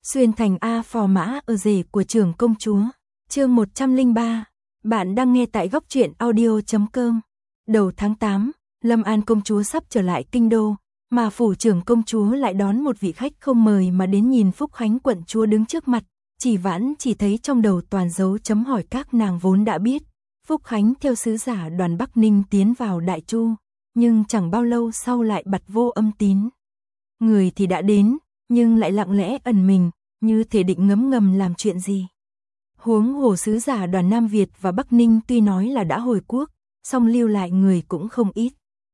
Xuyên thành A phò mã ở rể của trưởng công chúa. Chương 103. Bạn đang nghe tại góc truyện audio.com. Đầu tháng 8, Lâm An công chúa sắp trở lại kinh đô, mà phủ trưởng công chúa lại đón một vị khách không mời mà đến nhìn Phúc Khánh quận chúa đứng trước mặt. Chỉ Vãn chỉ thấy trong đầu toàn dấu chấm hỏi, các nàng vốn đã biết Phúc Khánh theo sứ giả đoàn Bắc Ninh tiến vào Đại Chu, nhưng chẳng bao lâu sau lại bặt vô âm tín. Người thì đã đến, nhưng lại lặng lẽ ẩn mình, như thể định ngấm ngầm làm chuyện gì. Huống hồ sứ giả đoàn Nam Việt và Bắc Ninh tuy nói là đã hồi quốc, song lưu lại người cũng không ít.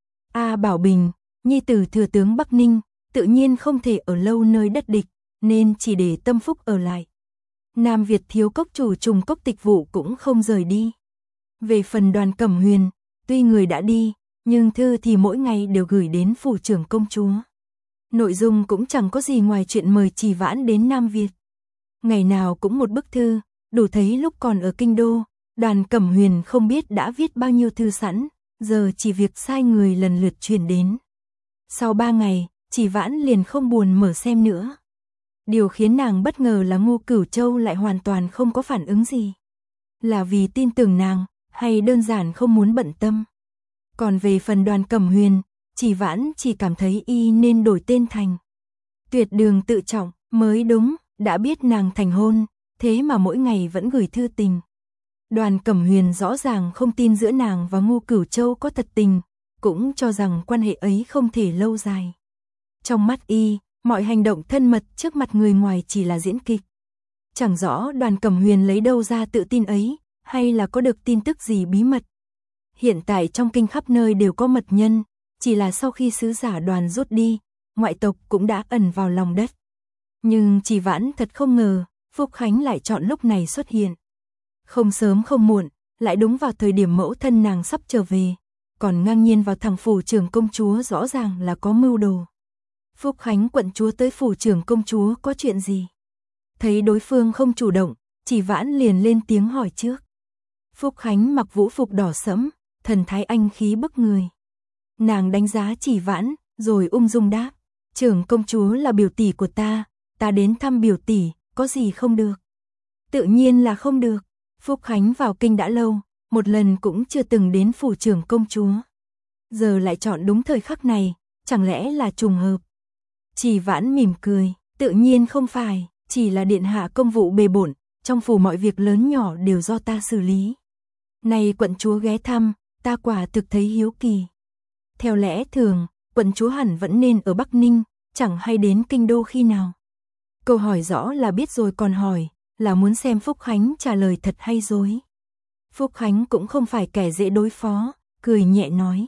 A Bảo Bình, nhi tử thừa tướng Bắc Ninh, tự nhiên không thể ở lâu nơi đất địch, nên chỉ để Tâm Phúc ở lại. Nam Việt thiếu cốc chủ Trùng Cốc Tịch Vụ cũng không rời đi. Về phần Đoàn Cẩm Huyền, tuy người đã đi, nhưng thư thì mỗi ngày đều gửi đến phủ trưởng công chúa. Nội dung cũng chẳng có gì ngoài chuyện mời Chỉ Vãn đến Nam Việt. Ngày nào cũng một bức thư, đủ thấy lúc còn ở kinh đô, Đoàn Cẩm Huyền không biết đã viết bao nhiêu thư sẵn, giờ chỉ việc sai người lần lượt truyền đến. Sau 3 ngày, Chỉ Vãn liền không buồn mở xem nữa. Điều khiến nàng bất ngờ là Ngô Cửu Châu lại hoàn toàn không có phản ứng gì. Là vì tin tưởng nàng, hay đơn giản không muốn bận tâm. Còn về phần Đoàn Cẩm Huyền, Chỉ Vãn chỉ cảm thấy y nên đổi tên thành Tuyệt Đường Tự Trọng mới đúng. Đã biết nàng thành hôn, thế mà mỗi ngày vẫn gửi thư tình. Đoàn Cẩm Huyền rõ ràng không tin giữa nàng và Ngô Cửu Châu có thật tình, cũng cho rằng quan hệ ấy không thể lâu dài. Trong mắt y, mọi hành động thân mật trước mặt người ngoài chỉ là diễn kịch. Chẳng rõ Đoàn Cẩm Huyền lấy đâu ra tự tin ấy, hay là có được tin tức gì bí mật. Hiện tại trong kinh khắp nơi đều có mật nhân, chỉ là sau khi sứ giả Đoàn rút đi, ngoại tộc cũng đã ẩn vào lòng đất. Nhưng Chỉ Vãn thật không ngờ, Phúc Khánh lại chọn lúc này xuất hiện. Không sớm không muộn, lại đúng vào thời điểm mẫu thân nàng sắp trở về, còn ngang nhiên vào thẳng phủ trưởng công chúa, rõ ràng là có mưu đồ. Phúc Khánh quận chúa tới phủ trưởng công chúa có chuyện gì? Thấy đối phương không chủ động, Chỉ Vãn liền lên tiếng hỏi trước. Phúc Khánh mặc vũ phục đỏ sẫm, thần thái anh khí bức người. Nàng đánh giá Chỉ Vãn, rồi ung dung đáp: trưởng công chúa là biểu tỷ của ta đến thăm biểu tỷ, có gì không được? Tự nhiên là không được. Phúc Khánh vào kinh đã lâu, một lần cũng chưa từng đến phủ trưởng công chúa. Giờ lại chọn đúng thời khắc này, chẳng lẽ là trùng hợp? Chỉ Vãn mỉm cười, tự nhiên không phải, chỉ là điện hạ công vụ bề bộn, trong phủ mọi việc lớn nhỏ đều do ta xử lý. Này quận chúa ghé thăm, ta quả thực thấy hiếu kỳ. Theo lẽ thường, quận chúa hẳn vẫn nên ở Bắc Ninh, chẳng hay đến kinh đô khi nào. Câu hỏi rõ là biết rồi còn hỏi, là muốn xem Phúc Khánh trả lời thật hay dối. Phúc Khánh cũng không phải kẻ dễ đối phó, cười nhẹ nói: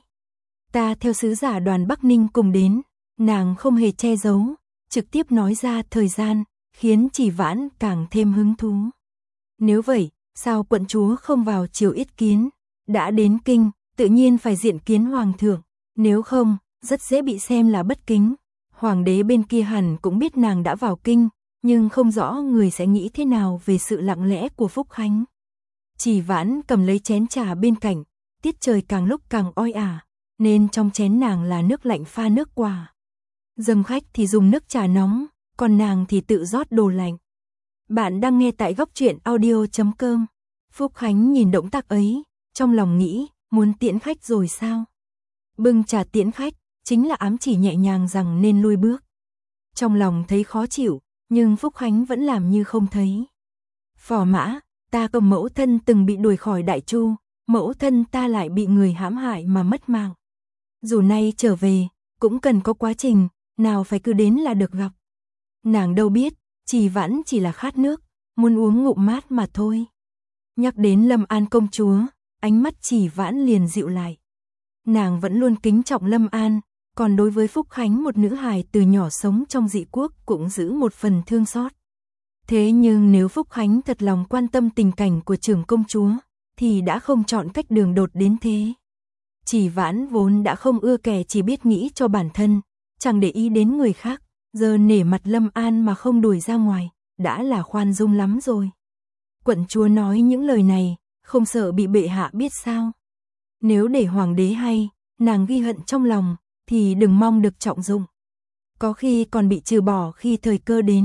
ta theo sứ giả Đoàn Bắc Ninh cùng đến. Nàng không hề che giấu, trực tiếp nói ra thời gian, khiến Chỉ Vãn càng thêm hứng thú. Nếu vậy, sao quận chúa không vào triều yết kiến? Đã đến kinh, tự nhiên phải diện kiến hoàng thượng, nếu không, rất dễ bị xem là bất kính. Hoàng đế bên kia hẳn cũng biết nàng đã vào kinh, nhưng không rõ người sẽ nghĩ thế nào về sự lặng lẽ của Phúc Khánh. Chỉ Vãn cầm lấy chén trà bên cạnh, tiết trời càng lúc càng oi ả, nên trong chén nàng là nước lạnh pha nước quả. Dâng khách thì dùng nước trà nóng, còn nàng thì tự rót đồ lạnh. Bạn đang nghe tại góc truyện audio.com. Phúc Khánh nhìn động tác ấy, trong lòng nghĩ, muốn tiễn khách rồi sao? Bưng trà tiễn khách, chính là ám chỉ nhẹ nhàng rằng nên lui bước. Trong lòng thấy khó chịu, nhưng Phúc Khánh vẫn làm như không thấy. Phò mã, ta cùng mẫu thân từng bị đuổi khỏi Đại Chu, mẫu thân ta lại bị người hãm hại mà mất mạng. Dù nay trở về, cũng cần có quá trình, nào phải cứ đến là được gặp. Nàng đâu biết, Chỉ Vãn chỉ là khát nước, muốn uống ngụm mát mà thôi. Nhắc đến Lâm An công chúa, ánh mắt Chỉ Vãn liền dịu lại. Nàng vẫn luôn kính trọng Lâm An, còn đối với Phúc Khánh, một nữ hài từ nhỏ sống trong dị quốc, cũng giữ một phần thương xót. Thế nhưng nếu Phúc Khánh thật lòng quan tâm tình cảnh của trưởng công chúa, thì đã không chọn cách đường đột đến thế. Chỉ Vãn vốn đã không ưa kẻ chỉ biết nghĩ cho bản thân, chẳng để ý đến người khác, giờ nể mặt Lâm An mà không đuổi ra ngoài, đã là khoan dung lắm rồi. Quận chúa nói những lời này, không sợ bị bệ hạ biết sao? Nếu để hoàng đế hay, nàng ghi hận trong lòng, thì đừng mong được trọng dụng. Có khi còn bị trừ bỏ khi thời cơ đến,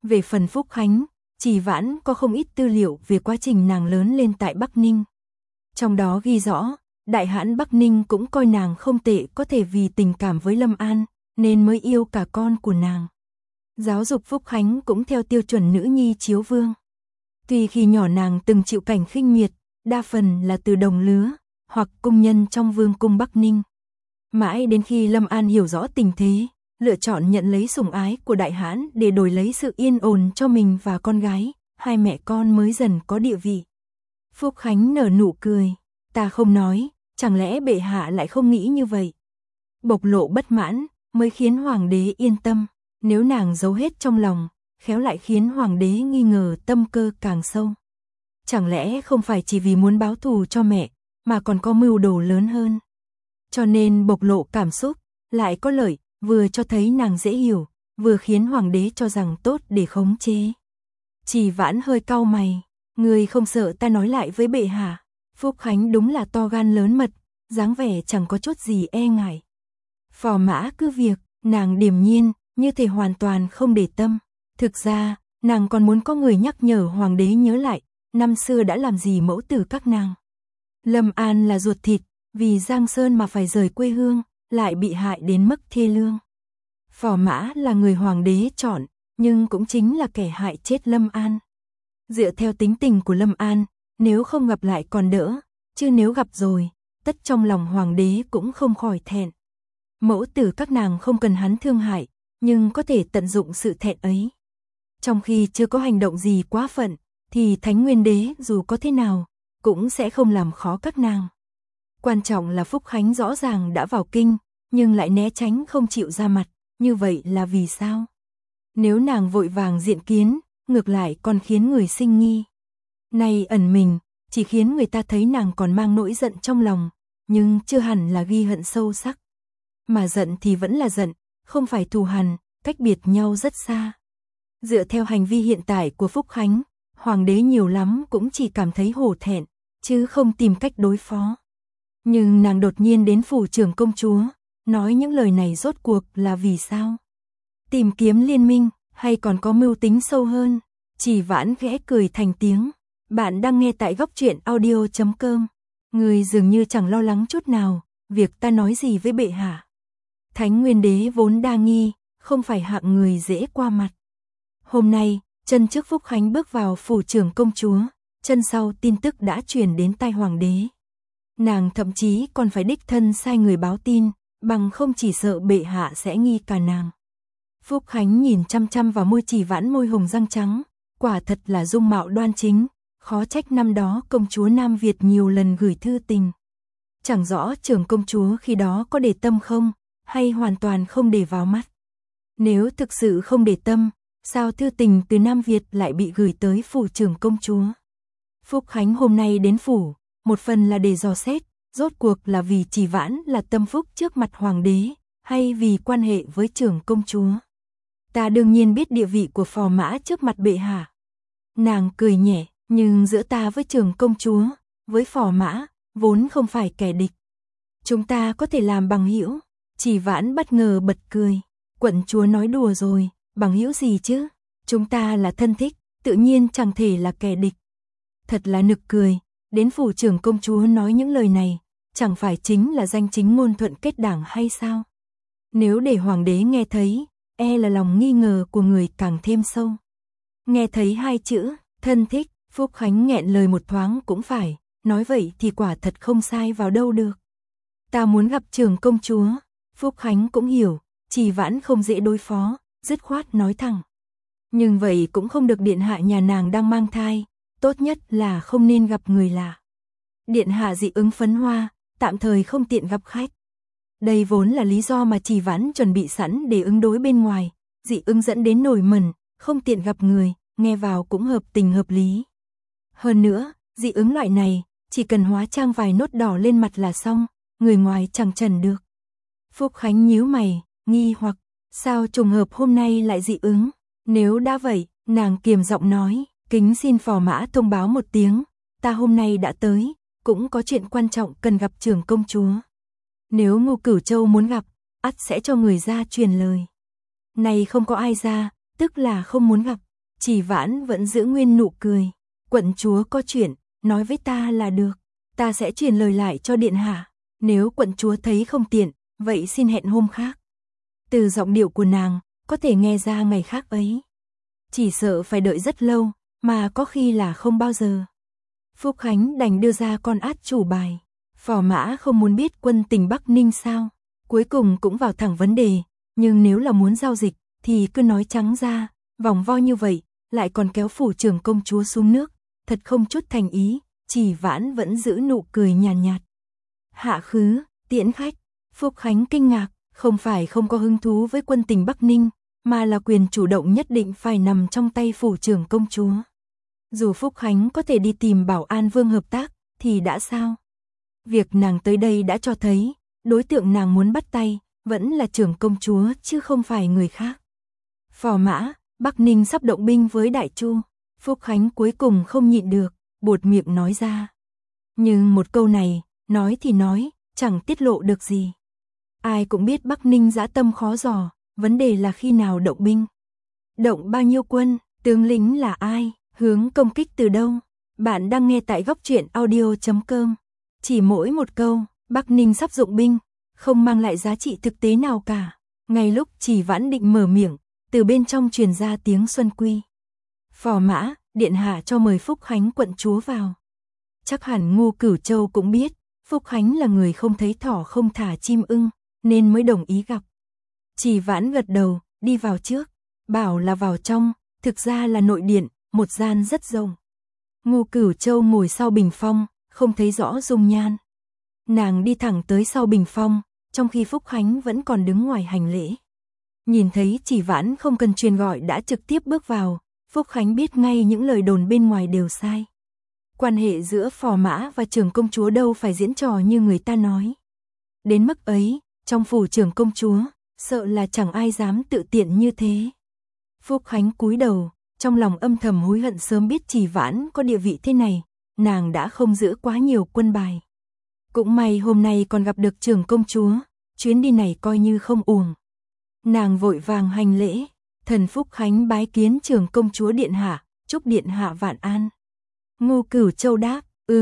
Về phần Phúc Khánh, Trì Vãn có không ít tư liệu về quá trình nàng lớn lên tại Bắc Ninh. Trong đó ghi rõ, Đại hãn Bắc Ninh cũng coi nàng không tệ, có thể vì tình cảm với Lâm An, nên mới yêu cả con của nàng. Giáo dục Phúc Khánh cũng theo tiêu chuẩn nữ nhi chiếu vương. Tuy khi nhỏ nàng từng chịu cảnh khinh miệt, đa phần là từ đồng lứa, hoặc cung nhân trong vương cung Bắc Ninh. Mãi đến khi Lâm An hiểu rõ tình thế, lựa chọn nhận lấy sủng ái của Đại hãn để đổi lấy sự yên ổn cho mình và con gái, hai mẹ con mới dần có địa vị. Phúc Khánh nở nụ cười, ta không nói, chẳng lẽ bệ hạ lại không nghĩ như vậy? Bộc lộ bất mãn, mới khiến hoàng đế yên tâm, nếu nàng giấu hết trong lòng, khéo lại khiến hoàng đế nghi ngờ, tâm cơ càng sâu. Chẳng lẽ không phải chỉ vì muốn báo thù cho mẹ, mà còn có mưu đồ lớn hơn? Cho nên bộc lộ cảm xúc, lại có lợi, vừa cho thấy nàng dễ hiểu, vừa khiến hoàng đế cho rằng tốt để khống chế. Trì Vãn hơi cau mày, người không sợ ta nói lại với bệ hạ? Phúc Khánh đúng là to gan lớn mật, dáng vẻ chẳng có chút gì e ngại. Phò mã cứ việc, nàng điềm nhiên, như thể hoàn toàn không để tâm. Thực ra, nàng còn muốn có người nhắc nhở hoàng đế nhớ lại, năm xưa đã làm gì mẫu tử các nàng. Lâm An là ruột thịt, vì Giang Sơn mà phải rời quê hương, lại bị hại đến mức thê lương. Phò mã là người hoàng đế chọn, nhưng cũng chính là kẻ hại chết Lâm An. Dựa theo tính tình của Lâm An, nếu không gặp lại còn đỡ, chứ nếu gặp rồi, tất trong lòng hoàng đế cũng không khỏi thẹn. Mẫu tử các nàng không cần hắn thương hại, nhưng có thể tận dụng sự thẹn ấy. Trong khi chưa có hành động gì quá phận, thì Thánh Nguyên Đế dù có thế nào, cũng sẽ không làm khó các nàng. Quan trọng là Phúc Khánh rõ ràng đã vào kinh, nhưng lại né tránh không chịu ra mặt, như vậy là vì sao? Nếu nàng vội vàng diện kiến, ngược lại còn khiến người sinh nghi. Nay ẩn mình, chỉ khiến người ta thấy nàng còn mang nỗi giận trong lòng, nhưng chưa hẳn là ghi hận sâu sắc. Mà giận thì vẫn là giận, không phải thù hằn, cách biệt nhau rất xa. Dựa theo hành vi hiện tại của Phúc Khánh, hoàng đế nhiều lắm cũng chỉ cảm thấy hổ thẹn, chứ không tìm cách đối phó. Nhưng nàng đột nhiên đến phủ trưởng công chúa, nói những lời này rốt cuộc là vì sao? Tìm kiếm liên minh, hay còn có mưu tính sâu hơn? Trì Vãn khẽ cười thành tiếng. Bạn đang nghe tại góc truyện audio.com. Người dường như chẳng lo lắng chút nào, việc ta nói gì với bệ hạ. Thánh Nguyên Đế vốn đa nghi, không phải hạng người dễ qua mặt. Hôm nay, chân trước Phúc Khánh bước vào phủ trưởng công chúa, chân sau tin tức đã truyền đến tai hoàng đế. Nàng thậm chí còn phải đích thân sai người báo tin, bằng không chỉ sợ bệ hạ sẽ nghi cả nàng. Phúc Khánh nhìn chăm chăm vào môi Trì Vãn, môi hồng răng trắng, quả thật là dung mạo đoan chính, khó trách năm đó công chúa Nam Việt nhiều lần gửi thư tình. Chẳng rõ trưởng công chúa khi đó có để tâm không, hay hoàn toàn không để vào mắt. Nếu thực sự không để tâm, sao thư tình từ Nam Việt lại bị gửi tới phủ trưởng công chúa? Phúc Khánh hôm nay đến phủ, một phần là để dò xét, rốt cuộc là vì Trì Vãn là tâm phúc trước mặt hoàng đế, hay vì quan hệ với trưởng công chúa. Ta đương nhiên biết địa vị của phò mã trước mặt bệ hạ. Nàng cười nhẹ, nhưng giữa ta với trưởng công chúa, với phò mã, vốn không phải kẻ địch. Chúng ta có thể làm bằng hữu. Trì Vãn bất ngờ bật cười. Quận chúa nói đùa rồi, bằng hữu gì chứ? Chúng ta là thân thích, tự nhiên chẳng thể là kẻ địch. Thật là nực cười, đến phủ trưởng công chúa nói những lời này, chẳng phải chính là danh chính ngôn thuận kết đảng hay sao? Nếu để hoàng đế nghe thấy, e là lòng nghi ngờ của người càng thêm sâu. Nghe thấy hai chữ, thân thích, Phúc Khánh nghẹn lời một thoáng cũng phải, nói vậy thì quả thật không sai vào đâu được. Ta muốn gặp trưởng công chúa. Phúc Khánh cũng hiểu, Trì Vãn không dễ đối phó, dứt khoát nói thẳng. Nhưng vậy cũng không được, điện hạ nhà nàng đang mang thai, tốt nhất là không nên gặp người lạ. Điện hạ dị ứng phấn hoa, tạm thời không tiện gặp khách. Đây vốn là lý do mà Trì Vãn chuẩn bị sẵn để ứng đối bên ngoài, dị ứng dẫn đến nổi mẩn, không tiện gặp người, nghe vào cũng hợp tình hợp lý. Hơn nữa, dị ứng loại này, chỉ cần hóa trang vài nốt đỏ lên mặt là xong, người ngoài chẳng trần được. Phúc Khánh nhíu mày, nghi hoặc, sao trùng hợp hôm nay lại dị ứng? Nếu đã vậy, nàng kiềm giọng nói, kính xin phò mã thông báo một tiếng, ta hôm nay đã tới, cũng có chuyện quan trọng cần gặp trưởng công chúa. Nếu Ngô Cửu Châu muốn gặp, ắt sẽ cho người ra truyền lời. Này không có ai ra, tức là không muốn gặp. Chỉ Vãn vẫn giữ nguyên nụ cười. Quận chúa có chuyện, nói với ta là được. Ta sẽ truyền lời lại cho điện hạ. Nếu quận chúa thấy không tiện, vậy xin hẹn hôm khác. Từ giọng điệu của nàng, có thể nghe ra ngày khác ấy. Chỉ sợ phải đợi rất lâu, mà có khi là không bao giờ. Phúc Khánh đành đưa ra con át chủ bài. Phò Mã không muốn biết quân tình Bắc Ninh sao. Cuối cùng cũng vào thẳng vấn đề, nhưng nếu là muốn giao dịch, thì cứ nói trắng ra, vòng vo như vậy, lại còn kéo phủ trưởng công chúa xuống nước, thật không chút thành ý. Chỉ Vãn vẫn giữ nụ cười nhàn nhạt. Hạ khứ, tiễn khách. Phúc Khánh kinh ngạc, không phải không có hứng thú với quân tình Bắc Ninh, mà là quyền chủ động nhất định phải nằm trong tay phủ trưởng công chúa. Dù Phúc Khánh có thể đi tìm Bảo An Vương hợp tác, thì đã sao? Việc nàng tới đây đã cho thấy, đối tượng nàng muốn bắt tay, vẫn là trưởng công chúa chứ không phải người khác. Phò Mã, Bắc Ninh sắp động binh với Đại Chu. Phúc Khánh cuối cùng không nhịn được, buột miệng nói ra. Nhưng một câu này, nói thì nói, chẳng tiết lộ được gì. Ai cũng biết Bắc Ninh dã tâm khó dò, vấn đề là khi nào động binh. Động bao nhiêu quân, tướng lĩnh là ai, hướng công kích từ đâu. Bạn đang nghe tại góc truyện audio.com. Chỉ mỗi một câu, Bắc Ninh sắp dụng binh, không mang lại giá trị thực tế nào cả. Ngay lúc Chỉ Vãn định mở miệng, từ bên trong truyền ra tiếng Xuân Quy. Phò Mã, điện hạ cho mời Phúc Khánh quận chúa vào. Chắc hẳn Ngô Cửu Châu cũng biết, Phúc Khánh là người không thấy thỏ không thả chim ưng, nên mới đồng ý gặp. Chỉ Vãn gật đầu, đi vào trước, bảo là vào trong, thực ra là nội điện, một gian rất rộng. Ngô Cửu Châu ngồi sau bình phong, không thấy rõ dung nhan. Nàng đi thẳng tới sau bình phong, trong khi Phúc Khánh vẫn còn đứng ngoài hành lễ. Nhìn thấy Chỉ Vãn không cần truyền gọi đã trực tiếp bước vào, Phúc Khánh biết ngay những lời đồn bên ngoài đều sai. Quan hệ giữa Phò Mã và trưởng công chúa đâu phải diễn trò như người ta nói. Đến mức ấy, trong phủ trưởng công chúa, sợ là chẳng ai dám tự tiện như thế. Phúc Khánh cúi đầu, trong lòng âm thầm hối hận sớm biết Chỉ Vãn có địa vị thế này, nàng đã không giữ quá nhiều quân bài. Cũng may hôm nay còn gặp được trưởng công chúa, chuyến đi này coi như không uổng. Nàng vội vàng hành lễ, thần Phúc Khánh bái kiến trưởng công chúa điện hạ, chúc điện hạ vạn an. Ngô Cửu Châu đáp,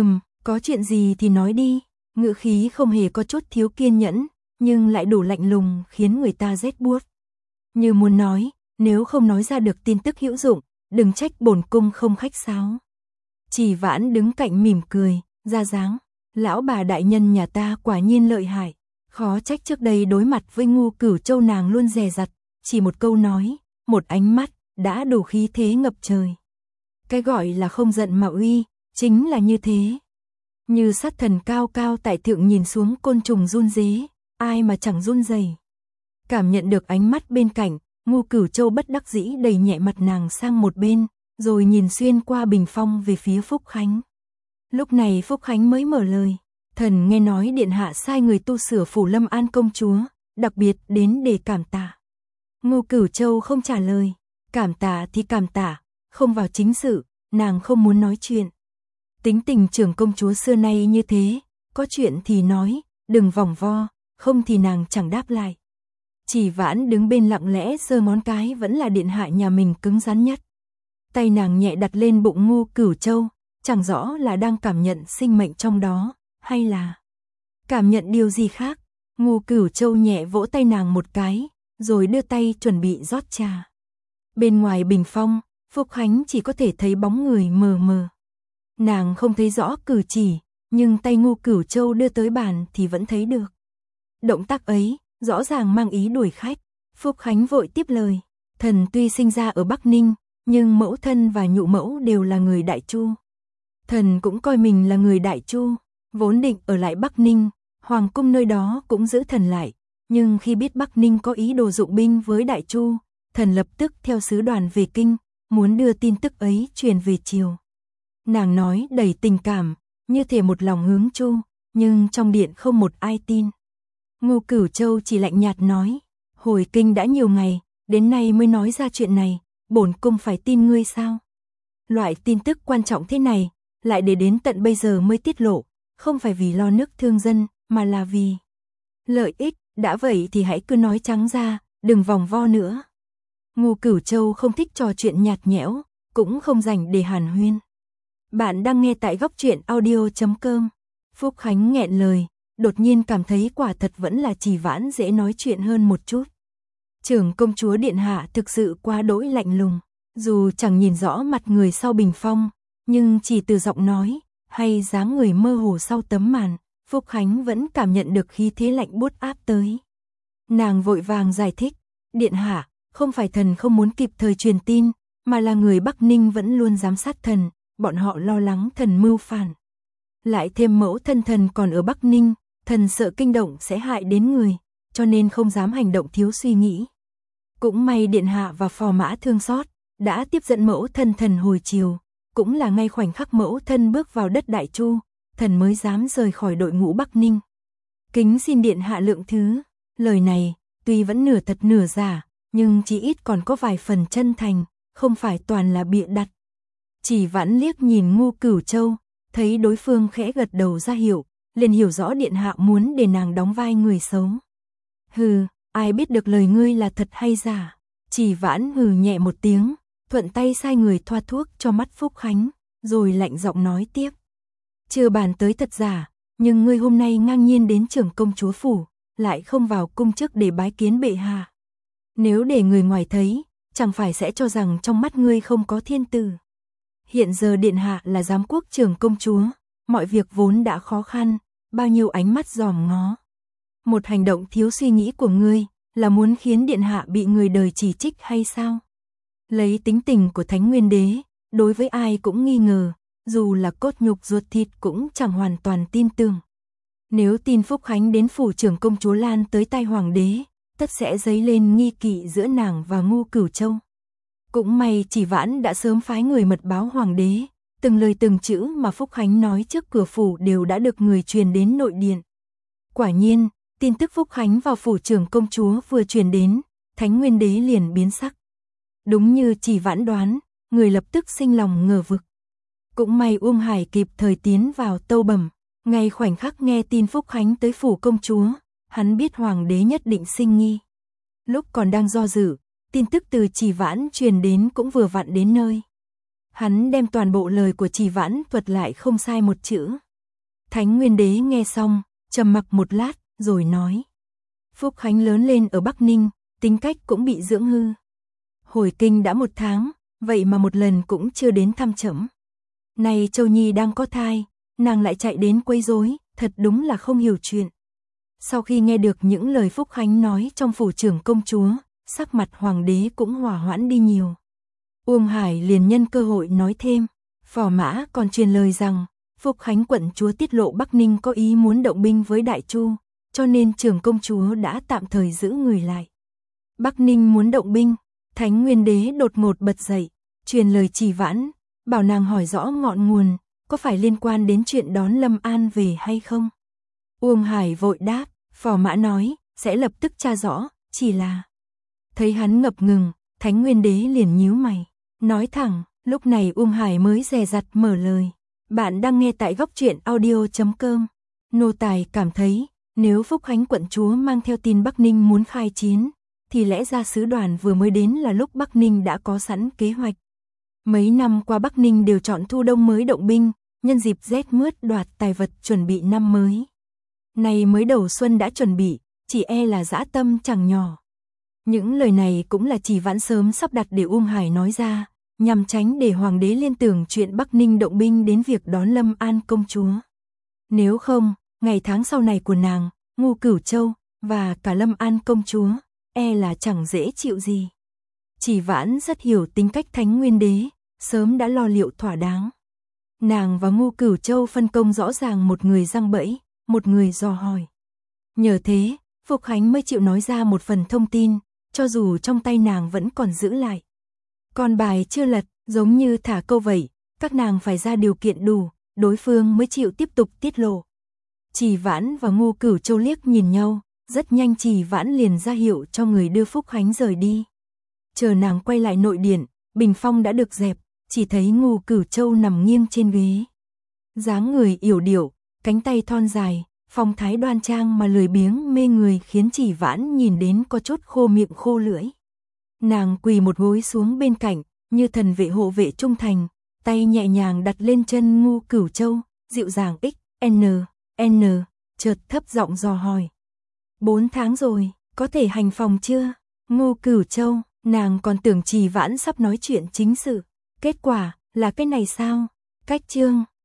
có chuyện gì thì nói đi, ngữ khí không hề có chút thiếu kiên nhẫn, nhưng lại đủ lạnh lùng khiến người ta rét buốt. Như muốn nói, nếu không nói ra được tin tức hữu dụng, đừng trách bổn cung không khách sáo. Chỉ Vãn đứng cạnh mỉm cười, ra dáng, lão bà đại nhân nhà ta quả nhiên lợi hại, khó trách trước đây đối mặt với Ngô Cửu Châu nàng luôn dè dặt, chỉ một câu nói, một ánh mắt, đã đủ khí thế ngập trời. Cái gọi là không giận mà uy, chính là như thế. Như sát thần cao cao tại thượng nhìn xuống côn trùng run rế, ai mà chẳng run rẩy. Cảm nhận được ánh mắt bên cạnh, Ngô Cửu Châu bất đắc dĩ đẩy nhẹ mặt nàng sang một bên, rồi nhìn xuyên qua bình phong về phía Phúc Khánh. Lúc này Phúc Khánh mới mở lời, thần nghe nói điện hạ sai người tu sửa phủ Lâm An công chúa, đặc biệt đến để cảm tạ. Ngô Cửu Châu không trả lời, cảm tạ thì cảm tạ, không vào chính sự, nàng không muốn nói chuyện. Tính tình trưởng công chúa xưa nay như thế, có chuyện thì nói, đừng vòng vo, không thì nàng chẳng đáp lại. Chỉ Vãn đứng bên lặng lẽ giơ ngón cái vẫn là điện hạ nhà mình cứng rắn nhất. Tay nàng nhẹ đặt lên bụng Ngô Cửu Châu, chẳng rõ là đang cảm nhận sinh mệnh trong đó, hay là cảm nhận điều gì khác. Ngô Cửu Châu nhẹ vỗ tay nàng một cái, rồi đưa tay chuẩn bị rót trà. Bên ngoài bình phong, Phúc Khánh chỉ có thể thấy bóng người mờ mờ. Nàng không thấy rõ cử chỉ, nhưng tay Ngô Cửu Châu đưa tới bàn thì vẫn thấy được. Động tác ấy, rõ ràng mang ý đuổi khách. Phúc Khánh vội tiếp lời, thần tuy sinh ra ở Bắc Ninh, nhưng mẫu thân và nhụ mẫu đều là người Đại Chu. Thần cũng coi mình là người Đại Chu, vốn định ở lại Bắc Ninh, hoàng cung nơi đó cũng giữ thần lại, nhưng khi biết Bắc Ninh có ý đồ dụng binh với Đại Chu, thần lập tức theo sứ đoàn về kinh, muốn đưa tin tức ấy truyền về triều. Nàng nói đầy tình cảm, như thể một lòng hướng Chu, nhưng trong điện không một ai tin. Ngô Cửu Châu chỉ lạnh nhạt nói, hồi kinh đã nhiều ngày, đến nay mới nói ra chuyện này, bổn cung phải tin ngươi sao? Loại tin tức quan trọng thế này, lại để đến tận bây giờ mới tiết lộ, không phải vì lo nước thương dân, mà là vì lợi ích, đã vậy thì hãy cứ nói trắng ra, đừng vòng vo nữa. Ngô Cửu Châu không thích trò chuyện nhạt nhẽo, cũng không rảnh để hàn huyên. Bạn đang nghe tại góc truyện audio.com. Phúc Khánh nghẹn lời, đột nhiên cảm thấy quả thật vẫn là Trì Vãn dễ nói chuyện hơn một chút. Trưởng công chúa điện hạ thực sự quá đỗi lạnh lùng, dù chẳng nhìn rõ mặt người sau bình phong, nhưng chỉ từ giọng nói hay dáng người mơ hồ sau tấm màn, Phúc Khánh vẫn cảm nhận được khí thế lạnh buốt áp tới. Nàng vội vàng giải thích, điện hạ, không phải thần không muốn kịp thời truyền tin, mà là người Bắc Ninh vẫn luôn giám sát thần, bọn họ lo lắng thần mưu phản. Lại thêm mẫu thân thần còn ở Bắc Ninh, thần sợ kinh động sẽ hại đến người, cho nên không dám hành động thiếu suy nghĩ. Cũng may điện hạ và phò mã thương xót, đã tiếp dẫn mẫu thân thần hồi chiều, cũng là ngay khoảnh khắc mẫu thân bước vào đất Đại Chu, thần mới dám rời khỏi đội ngũ Bắc Ninh. Kính xin điện hạ lượng thứ, lời này, tuy vẫn nửa thật nửa giả, nhưng chỉ ít còn có vài phần chân thành, không phải toàn là bịa đặt. Chỉ Vãn liếc nhìn Ngô Cửu Châu, thấy đối phương khẽ gật đầu ra hiệu, liền hiểu rõ điện hạ muốn để nàng đóng vai người xấu. Hừ, ai biết được lời ngươi là thật hay giả. Chỉ Vãn hừ nhẹ một tiếng, thuận tay sai người thoa thuốc cho mắt Phúc Khánh, rồi lạnh giọng nói tiếp. Chưa bàn tới thật giả, nhưng ngươi hôm nay ngang nhiên đến trưởng công chúa phủ, lại không vào cung trước để bái kiến bệ hạ. Nếu để người ngoài thấy, chẳng phải sẽ cho rằng trong mắt ngươi không có thiên tử. Hiện giờ điện hạ là giám quốc trưởng công chúa, mọi việc vốn đã khó khăn, bao nhiêu ánh mắt dòm ngó. Một hành động thiếu suy nghĩ của ngươi, là muốn khiến điện hạ bị người đời chỉ trích hay sao? Lấy tính tình của Thánh Nguyên Đế, đối với ai cũng nghi ngờ, dù là cốt nhục ruột thịt cũng chẳng hoàn toàn tin tưởng. Nếu tin Phúc Khánh đến phủ trưởng công chúa lan tới tai hoàng đế, tất sẽ dấy lên nghi kỵ giữa nàng và Ngô Cửu Châu. Cũng may Chỉ Vãn đã sớm phái người mật báo hoàng đế, từng lời từng chữ mà Phúc Khánh nói trước cửa phủ đều đã được người truyền đến nội điện. Quả nhiên, tin tức Phúc Khánh vào phủ trưởng công chúa vừa truyền đến, Thánh Nguyên Đế liền biến sắc. Đúng như Chỉ Vãn đoán, người lập tức sinh lòng ngờ vực. Cũng may Uông Hải kịp thời tiến vào tâu bẩm, ngay khoảnh khắc nghe tin Phúc Khánh tới phủ công chúa, hắn biết hoàng đế nhất định sinh nghi. Lúc còn đang do dự, tin tức từ Chỉ Vãn truyền đến cũng vừa vặn đến nơi. Hắn đem toàn bộ lời của Chỉ Vãn thuật lại không sai một chữ. Thánh Nguyên Đế nghe xong, trầm mặc một lát, rồi nói. Phúc Khánh lớn lên ở Bắc Ninh, tính cách cũng bị dưỡng hư. Hồi kinh đã 1 tháng, vậy mà một lần cũng chưa đến thăm trẫm. Này Châu Nhi đang có thai, nàng lại chạy đến quấy rối, thật đúng là không hiểu chuyện. Sau khi nghe được những lời Phúc Khánh nói trong phủ trưởng công chúa, sắc mặt hoàng đế cũng hòa hoãn đi nhiều. Uông Hải liền nhân cơ hội nói thêm, phò mã còn truyền lời rằng, Phúc Khánh quận chúa tiết lộ Bắc Ninh có ý muốn động binh với Đại Chu, cho nên trưởng công chúa đã tạm thời giữ người lại. Bắc Ninh muốn động binh, Thánh Nguyên Đế đột ngột bật dậy, truyền lời Chỉ Vãn, bảo nàng hỏi rõ ngọn nguồn, có phải liên quan đến chuyện đón Lâm An về hay không? Uông Hải vội đáp, phò mã nói, sẽ lập tức tra rõ, chỉ là... Thấy hắn ngập ngừng, Thánh Nguyên Đế liền nhíu mày, nói thẳng, lúc này Uông Hải mới dè dặt mở lời. Bạn đang nghe tại góc truyện audio.com. Nô tài cảm thấy, nếu Phúc Khánh quận chúa mang theo tin Bắc Ninh muốn khai chiến, thì lẽ ra sứ đoàn vừa mới đến là lúc Bắc Ninh đã có sẵn kế hoạch. Mấy năm qua Bắc Ninh đều chọn thu đông mới động binh, nhân dịp rét mướt đoạt tài vật chuẩn bị năm mới. Này mới đầu xuân đã chuẩn bị, chỉ e là dã tâm chẳng nhỏ. Những lời này cũng là Chỉ Vãn sớm sắp đặt để Uông Hải nói ra, nhằm tránh để hoàng đế liên tưởng chuyện Bắc Ninh động binh đến việc đón Lâm An công chúa. Nếu không, ngày tháng sau này của nàng, Ngô Cửu Châu và cả Lâm An công chúa, e là chẳng dễ chịu gì. Chỉ Vãn rất hiểu tính cách Thánh Nguyên Đế, sớm đã lo liệu thỏa đáng. Nàng và Ngô Cửu Châu phân công rõ ràng, một người giăng bẫy, một người dò hỏi. Nhờ thế, Phúc Khánh mới chịu nói ra một phần thông tin, cho dù trong tay nàng vẫn còn giữ lại. Còn bài chưa lật, giống như thả câu vậy, các nàng phải ra điều kiện đủ, đối phương mới chịu tiếp tục tiết lộ. Chỉ Vãn và Ngô Cửu Châu liếc nhìn nhau, rất nhanh Chỉ Vãn liền ra hiệu cho người đưa Phúc Khánh rời đi. Chờ nàng quay lại nội điện, bình phong đã được dẹp, chỉ thấy Ngô Cửu Châu nằm nghiêng trên ghế. Dáng người yểu điệu, cánh tay thon dài, phong thái đoan trang mà lười biếng mê người khiến Chỉ Vãn nhìn đến có chút khô miệng khô lưỡi. Nàng quỳ một gối xuống bên cạnh, như thần vệ hộ vệ trung thành, tay nhẹ nhàng đặt lên chân Ngô Cửu Châu, dịu dàng chợt thấp giọng dò hỏi. 4 tháng rồi, có thể hành phòng chưa? Ngô Cửu Châu, nàng còn tưởng Trì Vãn sắp nói chuyện chính sự. Kết quả, là cái này sao? Cách chương